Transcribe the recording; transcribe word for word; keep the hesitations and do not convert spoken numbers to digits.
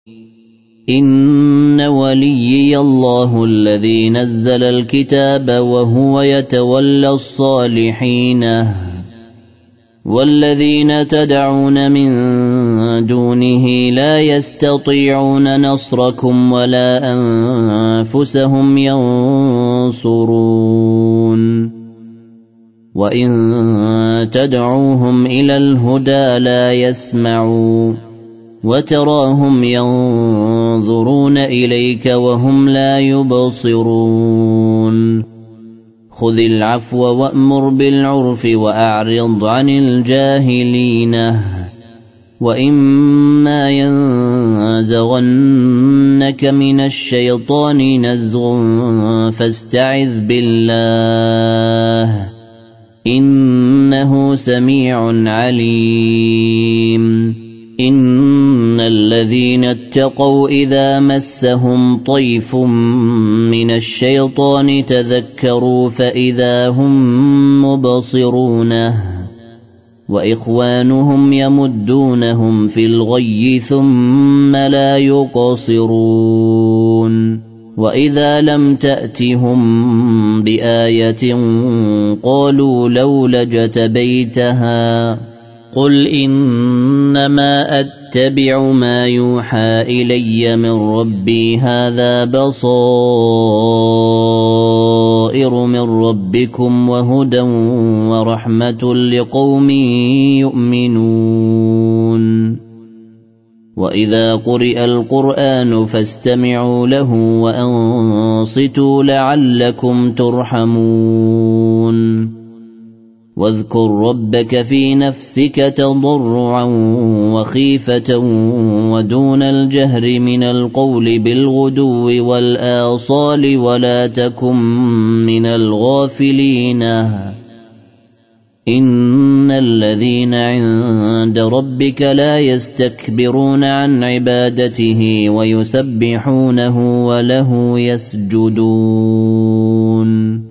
إن وليي الله الذي نزل الكتاب وهو يتولى الصالحين والذين تدعون من دونه لا يستطيعون نصركم ولا أنفسهم ينصرون وإن تدعوهم إلى الهدى لا يسمعوا وتراهم ينظرون إليك وهم لا يبصرون خذ العفو وأمر بالعرف وأعرض عن الجاهلين وإما ينزغنك من الشيطان نزغ فاستعذ بالله إنه سميع عليم إن الذين اتقوا إذا مسهم طيف من الشيطان تذكروا فإذا هم مبصرونه وإخوانهم يمدونهم في الغي ثم لا يقصرون وإذا لم تأتهم بآية قالوا لولا اجتبيتها قل إنما أتبع ما يوحى إلي من ربي هذا بصائر من ربكم وهدى ورحمة لقوم يؤمنون وإذا قرئ القرآن فاستمعوا له وأنصتوا لعلكم ترحمون واذكر ربك في نفسك تضرعا وخيفة ودون الجهر من القول بالغدو والآصال ولا تكن من الغافلين إن الذين عند ربك لا يستكبرون عن عبادته ويسبحونه وله يسجدون